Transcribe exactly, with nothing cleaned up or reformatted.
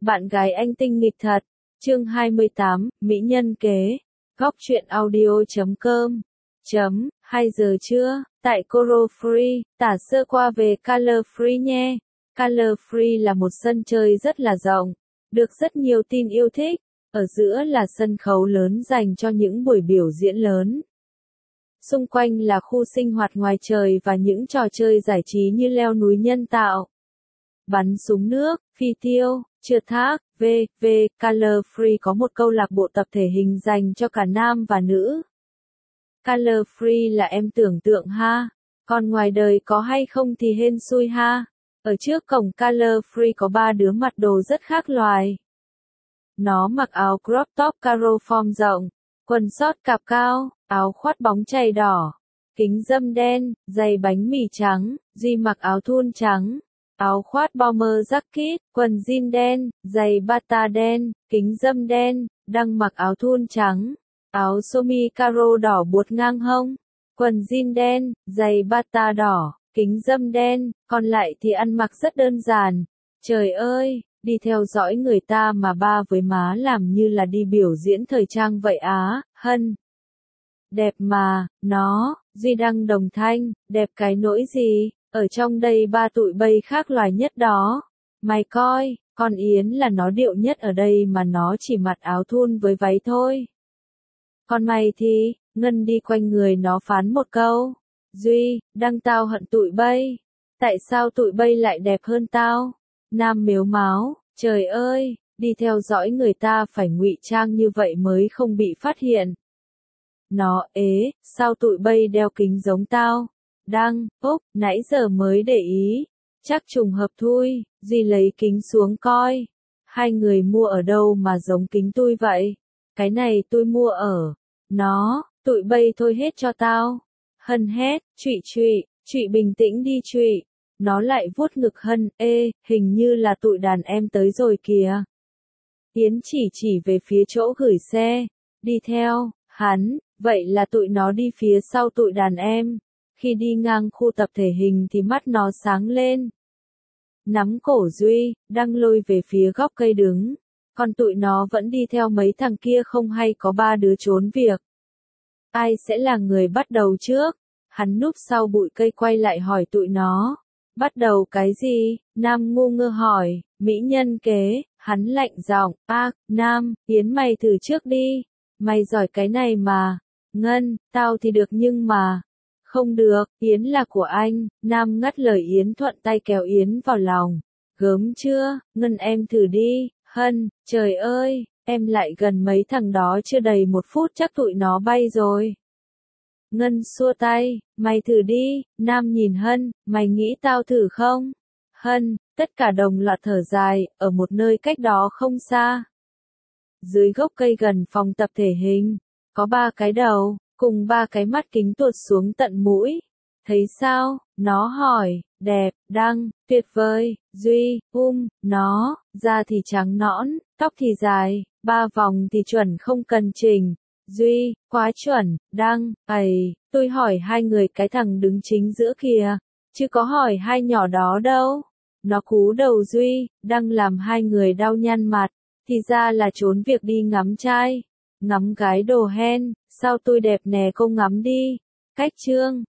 Bạn gái anh tinh nghịch thật. Chương hai mươi tám, Mỹ nhân kế. Góc truyện audio chấm com. Chấm, hai giờ trưa, tại Color Free, tả sơ qua về Color Free nhé. Color Free là một sân chơi rất là rộng, được rất nhiều teen yêu thích. Ở giữa là sân khấu lớn dành cho những buổi biểu diễn lớn. Xung quanh là khu sinh hoạt ngoài trời và những trò chơi giải trí như leo núi nhân tạo, bắn súng nước, phi tiêu, trượt thác, vân vân. Color Free có một câu lạc bộ tập thể hình dành cho cả nam và nữ. Color Free là em tưởng tượng ha, còn ngoài đời có hay không thì hên xui ha. Ở trước cổng Color Free có ba đứa mặc đồ rất khác loài. Nó mặc áo crop top caro form rộng, quần short cạp cao, áo khoác bóng chày đỏ, kính râm đen, giày bánh mì trắng. Duy mặc áo thun trắng, áo khoác bomber jacket, quần jean đen, giày bata đen, kính râm đen. Đăng mặc áo thun trắng, áo sơ mi caro đỏ buộc ngang hông, quần jean đen, giày bata đỏ, kính râm đen. Còn lại thì ăn mặc rất đơn giản. Trời ơi, đi theo dõi người ta mà ba với má làm như là đi biểu diễn thời trang vậy á. Hân, đẹp mà, nó. Duy Đăng đồng thanh, đẹp cái nỗi gì, ở trong đây ba tụi bay khác loài nhất đó. Mày coi, con Yến là nó điệu nhất ở đây mà nó chỉ mặc áo thun với váy thôi. Còn mày thì, Ngân đi quanh người nó phán một câu. Duy, Đăng tao hận tụi bay. Tại sao tụi bay lại đẹp hơn tao? Nam mếu máo, trời ơi, đi theo dõi người ta phải ngụy trang như vậy mới không bị phát hiện. Nó, ế, sao tụi bay đeo kính giống tao? Đăng, Úc, nãy giờ mới để ý. Chắc trùng hợp thui. Duy lấy kính xuống coi. Hai người mua ở đâu mà giống kính tui vậy? Cái này tôi mua ở. Nó, tụi bay thôi hết cho tao. Hân hét, trụy trụy, trụy bình tĩnh đi trụy. Nó lại vuốt ngực Hân, ê, hình như là tụi đàn em tới rồi kìa. Yến chỉ chỉ về phía chỗ gửi xe. Đi theo, hắn, vậy là tụi nó đi phía sau tụi đàn em. Khi đi ngang khu tập thể hình thì mắt nó sáng lên. Nắm cổ Duy, Đăng lôi về phía góc cây đứng. Còn tụi nó vẫn đi theo mấy thằng kia không hay có ba đứa trốn việc. Ai sẽ là người bắt đầu trước? Hắn núp sau bụi cây quay lại hỏi tụi nó. Bắt đầu cái gì? Nam ngu ngơ hỏi. Mỹ nhân kế. Hắn lạnh giọng. A, Nam, Yến mày thử trước đi. Mày giỏi cái này mà. Ngân, tao thì được nhưng mà. Không được, Yến là của anh. Nam ngắt lời Yến thuận tay kéo Yến vào lòng. Gớm chưa? Ngân em thử đi. Hân, trời ơi, em lại gần mấy thằng đó chưa đầy một phút chắc tụi nó bay rồi. Ngân xua tay, mày thử đi. Nam nhìn Hân, mày nghĩ tao thử không? Hân, tất cả đồng loạt thở dài, ở một nơi cách đó không xa. Dưới gốc cây gần phòng tập thể hình, có ba cái đầu, cùng ba cái mắt kính tuột xuống tận mũi. Thấy sao? Nó hỏi. Đẹp, Đăng, tuyệt vời. Duy, um, nó, da thì trắng nõn, tóc thì dài, ba vòng thì chuẩn không cần chỉnh. Duy, quá chuẩn. Đăng, ầy, tôi hỏi hai người cái thằng đứng chính giữa kìa, chứ có hỏi hai nhỏ đó đâu. Nó cú đầu Duy, Đăng làm hai người đau nhăn mặt, thì ra là trốn việc đi ngắm trai. Ngắm gái đồ hen, sao tôi đẹp nè cô ngắm đi. Cách chương.